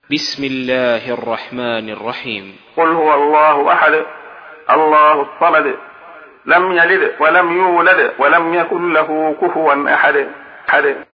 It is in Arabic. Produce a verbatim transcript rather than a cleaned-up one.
بسم الله الرحمن الرحيم. قل هو الله أحد الله الصمد لم يلد ولم يولد ولم يكن له كفوا أحد.